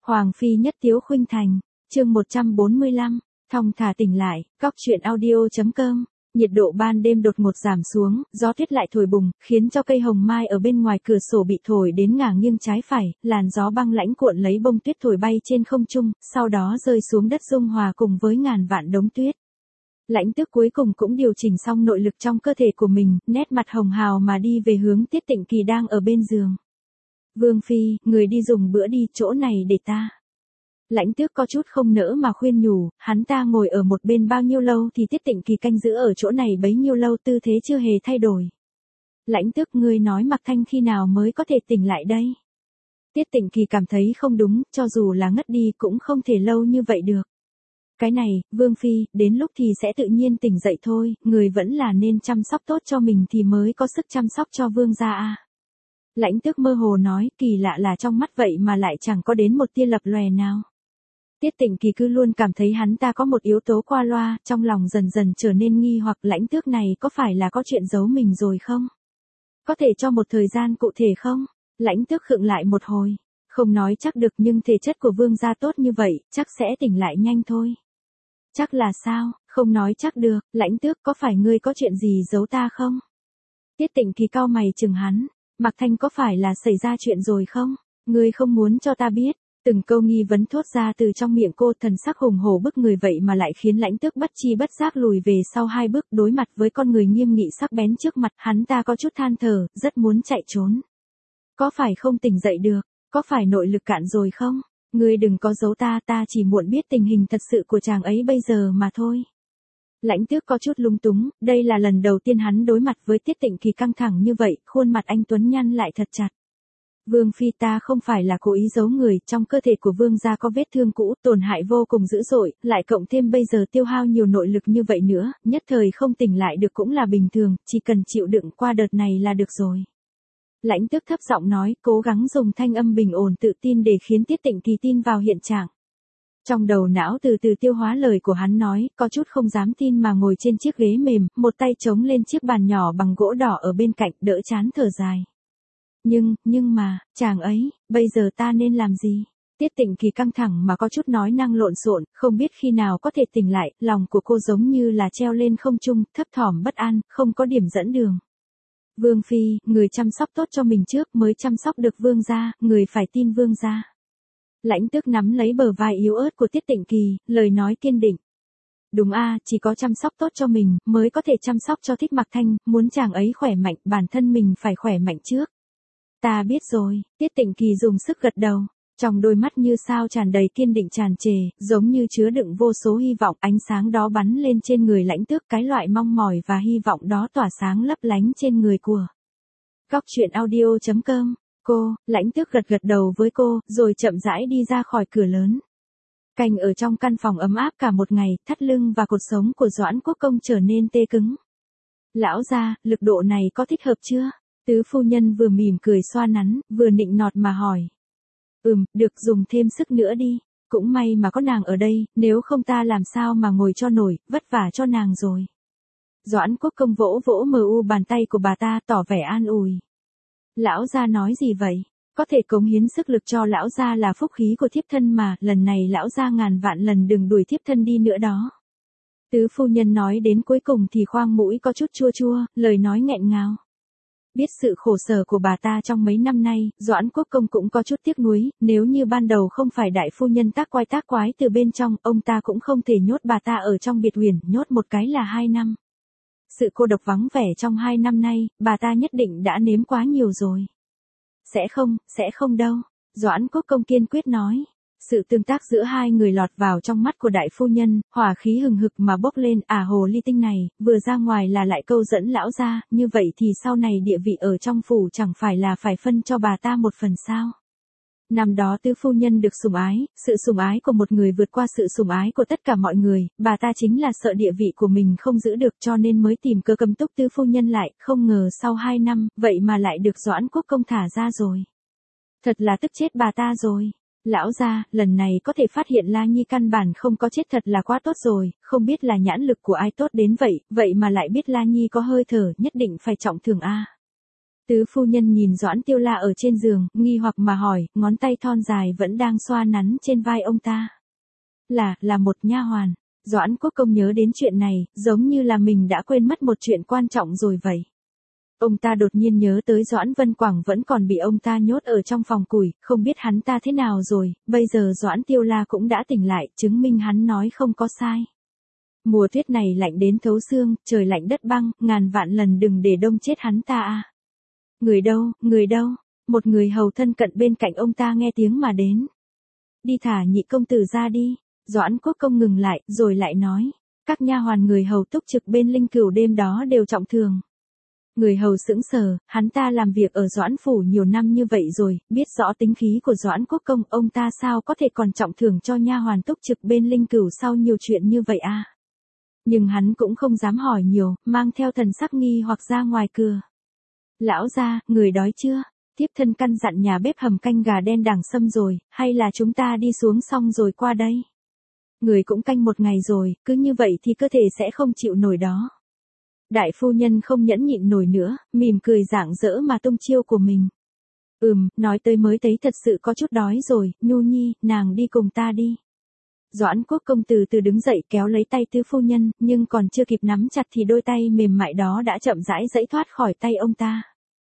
Hoàng phi nhất tiếu khuynh thành, chương 145, thong thả tỉnh lại, cóc truyện audio.com. Nhiệt độ ban đêm đột ngột giảm xuống, gió tuyết lại thổi bùng, khiến cho cây hồng mai ở bên ngoài cửa sổ bị thổi đến ngả nghiêng trái phải, làn gió băng lãnh cuộn lấy bông tuyết thổi bay trên không trung, sau đó rơi xuống đất dung hòa cùng với ngàn vạn đống tuyết. Lãnh Tước cuối cùng cũng điều chỉnh xong nội lực trong cơ thể của mình, nét mặt hồng hào mà đi về hướng Tiết Tịnh Kỳ đang ở bên giường. Vương phi, người đi dùng bữa đi, chỗ này để ta. Lãnh Tước có chút không nỡ mà khuyên nhủ, hắn ta ngồi ở một bên bao nhiêu lâu thì Tiết Tịnh Kỳ canh giữ ở chỗ này bấy nhiêu lâu, tư thế chưa hề thay đổi. Lãnh Tước, ngươi nói Mặc Thanh khi nào mới có thể tỉnh lại đây? Tiết Tịnh Kỳ cảm thấy không đúng, cho dù là ngất đi cũng không thể lâu như vậy được. Cái này, Vương phi, đến lúc thì sẽ tự nhiên tỉnh dậy thôi, người vẫn là nên chăm sóc tốt cho mình thì mới có sức chăm sóc cho Vương gia a. Lãnh Tước mơ hồ nói, kỳ lạ là trong mắt vậy mà lại chẳng có đến một tia lập lòe nào. Tiết Tịnh Kỳ cứ luôn cảm thấy hắn ta có một yếu tố qua loa, trong lòng dần dần trở nên nghi hoặc Lãnh Tước này có phải là có chuyện giấu mình rồi không? Có thể cho một thời gian cụ thể không? Lãnh Tước khựng lại một hồi, không nói chắc được nhưng thể chất của Vương gia tốt như vậy, chắc sẽ tỉnh lại nhanh thôi. Chắc là sao, không nói chắc được, Lãnh Tước có phải ngươi có chuyện gì giấu ta không? Tiết Tịnh Kỳ cau mày chừng hắn, Mặc Thanh có phải là xảy ra chuyện rồi không? Ngươi không muốn cho ta biết. Từng câu nghi vấn thốt ra từ trong miệng cô, thần sắc hùng hổ bức người vậy mà lại khiến Lãnh Tước bất chi bất giác lùi về sau hai bước, đối mặt với con người nghiêm nghị sắc bén trước mặt, hắn ta có chút than thở, rất muốn chạy trốn. Có phải không tỉnh dậy được, có phải nội lực cạn rồi không? Ngươi đừng có giấu ta, ta chỉ muốn biết tình hình thật sự của chàng ấy bây giờ mà thôi. Lãnh Tước có chút lung túng, đây là lần đầu tiên hắn đối mặt với Tiết Tịnh Kỳ căng thẳng như vậy, khuôn mặt anh tuấn nhăn lại thật chặt. Vương phi, ta không phải là cố ý giấu người, trong cơ thể của Vương gia có vết thương cũ, tổn hại vô cùng dữ dội, lại cộng thêm bây giờ tiêu hao nhiều nội lực như vậy nữa, nhất thời không tỉnh lại được cũng là bình thường, chỉ cần chịu đựng qua đợt này là được rồi. Lãnh Tước thấp giọng nói, cố gắng dùng thanh âm bình ổn tự tin để khiến Tiết Tịnh Kỳ tin vào hiện trạng. Trong đầu não từ từ tiêu hóa lời của hắn nói, có chút không dám tin mà ngồi trên chiếc ghế mềm, một tay chống lên chiếc bàn nhỏ bằng gỗ đỏ ở bên cạnh, đỡ chán thở dài. Nhưng mà, chàng ấy, bây giờ ta nên làm gì? Tiết Tịnh Kỳ căng thẳng mà có chút nói năng lộn xộn, không biết khi nào có thể tỉnh lại, lòng của cô giống như là treo lên không trung, thấp thỏm bất an, không có điểm dẫn đường. Vương phi, người chăm sóc tốt cho mình trước mới chăm sóc được Vương gia, người phải tin Vương gia. Lãnh Tước nắm lấy bờ vai yếu ớt của Tiết Tịnh Kỳ, lời nói kiên định. Đúng a, chỉ có chăm sóc tốt cho mình, mới có thể chăm sóc cho Thích Mặc Thanh, muốn chàng ấy khỏe mạnh, bản thân mình phải khỏe mạnh trước. Ta biết rồi, Tiết Tịnh Kỳ dùng sức gật đầu, trong đôi mắt như sao tràn đầy kiên định tràn trề, giống như chứa đựng vô số hy vọng, ánh sáng đó bắn lên trên người Lãnh Tước, cái loại mong mỏi và hy vọng đó tỏa sáng lấp lánh trên người của. Cóc truyện audio.com. Cô, Lãnh Tước gật gật đầu với cô, rồi chậm rãi đi ra khỏi cửa lớn. Canh ở trong căn phòng ấm áp cả một ngày, thắt lưng và cột sống của Doãn Quốc Công trở nên tê cứng. Lão gia, lực độ này có thích hợp chưa? Tứ phu nhân vừa mỉm cười xoa nắn, vừa nịnh nọt mà hỏi. Được, dùng thêm sức nữa đi. Cũng may mà có nàng ở đây, nếu không ta làm sao mà ngồi cho nổi, vất vả cho nàng rồi. Doãn Quốc Công vỗ vỗ mờ u bàn tay của bà ta, tỏ vẻ an ủi. Lão gia nói gì vậy? Có thể cống hiến sức lực cho lão gia là phúc khí của thiếp thân mà, lần này lão gia ngàn vạn lần đừng đuổi thiếp thân đi nữa đó. Tứ phu nhân nói đến cuối cùng thì khoang mũi có chút chua chua, lời nói nghẹn ngào. Biết sự khổ sở của bà ta trong mấy năm nay, Doãn Quốc Công cũng có chút tiếc nuối, nếu như ban đầu không phải đại phu nhân tác quái từ bên trong, ông ta cũng không thể nhốt bà ta ở trong biệt huyền, nhốt một cái là 2 năm. Sự cô độc vắng vẻ trong 2 năm nay, bà ta nhất định đã nếm quá nhiều rồi. Sẽ không đâu, Doãn Quốc Công kiên quyết nói. Sự tương tác giữa hai người lọt vào trong mắt của đại phu nhân, hỏa khí hừng hực mà bốc lên, hồ ly tinh này, vừa ra ngoài là lại câu dẫn lão gia, như vậy thì sau này địa vị ở trong phủ chẳng phải là phải phân cho bà ta một phần sao. Năm đó tứ phu nhân được sủng ái, sự sủng ái của một người vượt qua sự sủng ái của tất cả mọi người, bà ta chính là sợ địa vị của mình không giữ được cho nên mới tìm cơ cấm túc tứ phu nhân lại, không ngờ sau 2 năm, vậy mà lại được Doãn Quốc Công thả ra rồi. Thật là tức chết bà ta rồi. Lão gia, lần này có thể phát hiện La Nhi căn bản không có chết thật là quá tốt rồi, không biết là nhãn lực của ai tốt đến vậy, vậy mà lại biết La Nhi có hơi thở, nhất định phải trọng thưởng a. Tứ phu nhân nhìn Doãn Tiêu La ở trên giường, nghi hoặc mà hỏi, ngón tay thon dài vẫn đang xoa nắn trên vai ông ta. Là một nha hoàn. Doãn Quốc Công nhớ đến chuyện này, giống như là mình đã quên mất một chuyện quan trọng rồi vậy. Ông ta đột nhiên nhớ tới Doãn Vân Quảng vẫn còn bị ông ta nhốt ở trong phòng củi, không biết hắn ta thế nào rồi, bây giờ Doãn Tiêu La cũng đã tỉnh lại, chứng minh hắn nói không có sai. Mùa tuyết này lạnh đến thấu xương, trời lạnh đất băng, ngàn vạn lần đừng để đông chết hắn ta à. Người đâu, một người hầu thân cận bên cạnh ông ta nghe tiếng mà đến. Đi thả nhị công tử ra đi. Doãn Quốc Công ngừng lại, rồi lại nói, các nha hoàn người hầu túc trực bên Linh Cửu đêm đó đều trọng thương. Người hầu sững sờ, hắn ta làm việc ở Doãn phủ nhiều năm như vậy rồi, biết rõ tính khí của Doãn Quốc Công, ông ta sao có thể còn trọng thưởng cho nha hoàn túc trực bên Linh Cửu sau nhiều chuyện như vậy à? Nhưng hắn cũng không dám hỏi nhiều, mang theo thần sắc nghi hoặc ra ngoài cửa. Lão gia, người đói chưa? Tiếp thân căn dặn nhà bếp hầm canh gà đen đằng sâm rồi, hay là chúng ta đi xuống xong rồi qua đây? Người cũng canh một ngày rồi, cứ như vậy thì cơ thể sẽ không chịu nổi đó. Đại phu nhân không nhẫn nhịn nổi nữa, mỉm cười rạng rỡ mà tung chiêu của mình. Nói tới mới thấy thật sự có chút đói rồi, Nhu Nhi, nàng đi cùng ta đi. Doãn Quốc Công từ từ đứng dậy kéo lấy tay tứ phu nhân, nhưng còn chưa kịp nắm chặt thì đôi tay mềm mại đó đã chậm rãi giãy thoát khỏi tay ông ta.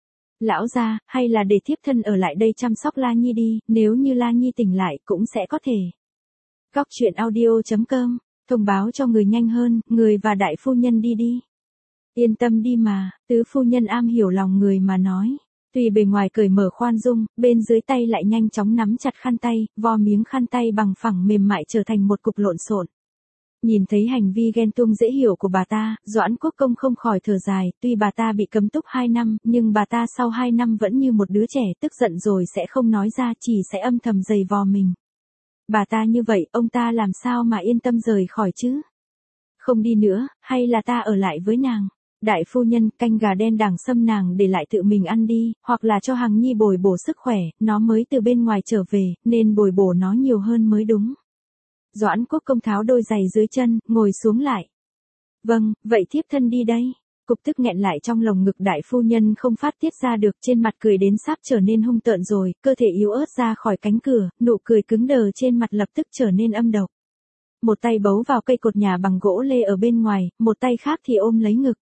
Lão gia, hay là để thiếp thân ở lại đây chăm sóc La Nhi đi, nếu như La Nhi tỉnh lại cũng sẽ có thể. Cóc truyện audio.com, thông báo cho người nhanh hơn, người và đại phu nhân đi đi. Yên tâm đi mà, tứ phu nhân am hiểu lòng người mà nói. Tuy bề ngoài cởi mở khoan dung, bên dưới tay lại nhanh chóng nắm chặt khăn tay, vo miếng khăn tay bằng phẳng mềm mại trở thành một cục lộn xộn. Nhìn thấy hành vi ghen tuông dễ hiểu của bà ta, Doãn Quốc Công không khỏi thở dài, tuy bà ta bị cấm túc 2 năm, nhưng bà ta sau 2 năm vẫn như một đứa trẻ, tức giận rồi sẽ không nói ra, chỉ sẽ âm thầm giày vò mình. Bà ta như vậy, ông ta làm sao mà yên tâm rời khỏi chứ? Không đi nữa, hay là ta ở lại với nàng? Đại phu nhân, canh gà đen đằng sâm nàng để lại tự mình ăn đi, hoặc là cho Hằng Nhi bồi bổ sức khỏe, nó mới từ bên ngoài trở về, nên bồi bổ nó nhiều hơn mới đúng. Doãn Quốc Công tháo đôi giày dưới chân, ngồi xuống lại. Vâng, vậy thiếp thân đi đây. Cục tức nghẹn lại trong lồng ngực đại phu nhân không phát tiết ra được, trên mặt cười đến sắp trở nên hung tợn rồi, cơ thể yếu ớt ra khỏi cánh cửa, nụ cười cứng đờ trên mặt lập tức trở nên âm độc. Một tay bấu vào cây cột nhà bằng gỗ lê ở bên ngoài, một tay khác thì ôm lấy ngực.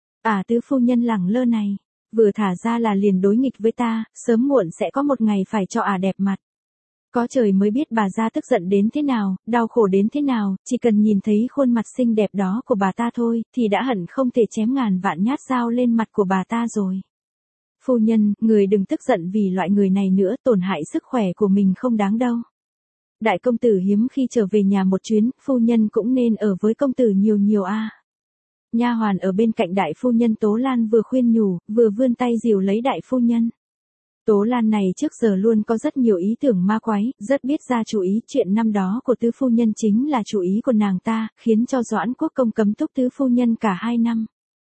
Tứ phu nhân lẳng lơ này, vừa thả ra là liền đối nghịch với ta, sớm muộn sẽ có một ngày phải cho đẹp mặt. Có trời mới biết bà gia tức giận đến thế nào, đau khổ đến thế nào, chỉ cần nhìn thấy khuôn mặt xinh đẹp đó của bà ta thôi, thì đã hận không thể chém ngàn vạn nhát dao lên mặt của bà ta rồi. Phu nhân, người đừng tức giận vì loại người này nữa, tổn hại sức khỏe của mình không đáng đâu. Đại công tử hiếm khi trở về nhà một chuyến, phu nhân cũng nên ở với công tử nhiều nhiều a. Nha hoàn ở bên cạnh đại phu nhân Tố Lan vừa khuyên nhủ, vừa vươn tay dìu lấy đại phu nhân. Tố Lan này trước giờ luôn có rất nhiều ý tưởng ma quái, rất biết ra chủ ý, chuyện năm đó của tứ phu nhân chính là chủ ý của nàng ta, khiến cho Doãn Quốc Công cấm túc tứ phu nhân cả 2 năm.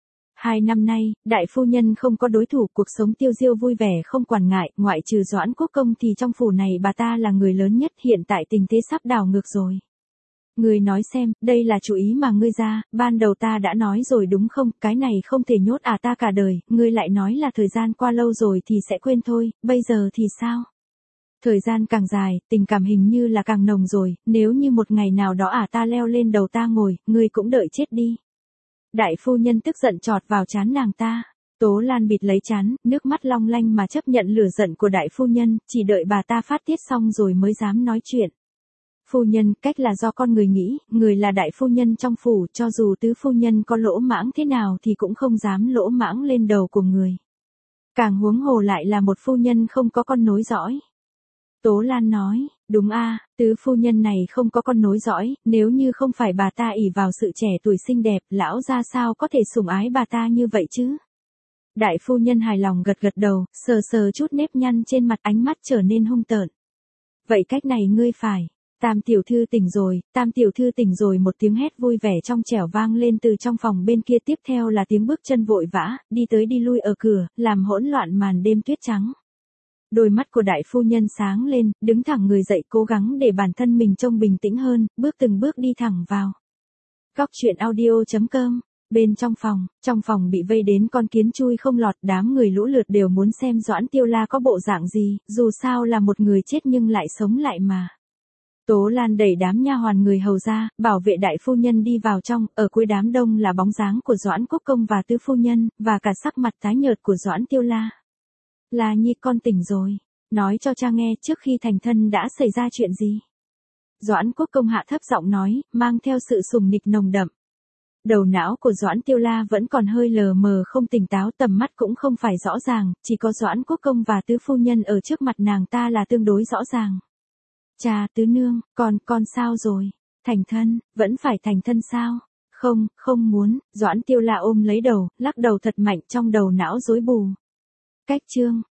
2 năm nay, đại phu nhân không có đối thủ, cuộc sống tiêu diêu vui vẻ không quản ngại, ngoại trừ Doãn Quốc Công thì trong phủ này bà ta là người lớn nhất, hiện tại tình thế sắp đảo ngược rồi. Ngươi nói xem, đây là chủ ý mà ngươi ra, ban đầu ta đã nói rồi đúng không, cái này không thể nhốt ta cả đời, ngươi lại nói là thời gian qua lâu rồi thì sẽ quên thôi, bây giờ thì sao? Thời gian càng dài, tình cảm hình như là càng nồng rồi, nếu như một ngày nào đó ta leo lên đầu ta ngồi, ngươi cũng đợi chết đi. Đại phu nhân tức giận chọt vào trán nàng ta. Tố Lan bịt lấy trán, nước mắt long lanh mà chấp nhận lửa giận của đại phu nhân, chỉ đợi bà ta phát tiết xong rồi mới dám nói chuyện. Phu nhân, cách là do con người nghĩ, người là đại phu nhân trong phủ, cho dù tứ phu nhân có lỗ mãng thế nào thì cũng không dám lỗ mãng lên đầu của người. Càng huống hồ lại là một phu nhân không có con nối dõi. Tố Lan nói, đúng tứ phu nhân này không có con nối dõi, nếu như không phải bà ta ỷ vào sự trẻ tuổi xinh đẹp, lão ra sao có thể sủng ái bà ta như vậy chứ? Đại phu nhân hài lòng gật gật đầu, sờ sờ chút nếp nhăn trên mặt, ánh mắt trở nên hung tợn. Vậy cách này ngươi phải. Tam tiểu thư tỉnh rồi, Tam tiểu thư tỉnh rồi, một tiếng hét vui vẻ trong trẻo vang lên từ trong phòng bên kia, tiếp theo là tiếng bước chân vội vã, đi tới đi lui ở cửa, làm hỗn loạn màn đêm tuyết trắng. Đôi mắt của đại phu nhân sáng lên, đứng thẳng người dậy, cố gắng để bản thân mình trông bình tĩnh hơn, bước từng bước đi thẳng vào. Cóc truyện audio.com Bên trong phòng bị vây đến con kiến chui không lọt, đám người lũ lượt đều muốn xem Doãn Tiêu La có bộ dạng gì, dù sao là một người chết nhưng lại sống lại mà. Tố Lan đẩy đám nha hoàn người hầu ra, bảo vệ đại phu nhân đi vào trong, ở cuối đám đông là bóng dáng của Doãn Quốc Công và tứ phu nhân, và cả sắc mặt tái nhợt của Doãn Tiêu La. La Nhi con tỉnh rồi, nói cho cha nghe trước khi thành thân đã xảy ra chuyện gì. Doãn Quốc Công hạ thấp giọng nói, mang theo sự sùng nịch nồng đậm. Đầu não của Doãn Tiêu La vẫn còn hơi lờ mờ không tỉnh táo, tầm mắt cũng không phải rõ ràng, chỉ có Doãn Quốc Công và tứ phu nhân ở trước mặt nàng ta là tương đối rõ ràng. Cha, tứ nương, con sao rồi? Thành thân, vẫn phải thành thân sao? Không muốn, Doãn Tiêu La ôm lấy đầu, lắc đầu thật mạnh, trong đầu não rối bù. Cách chương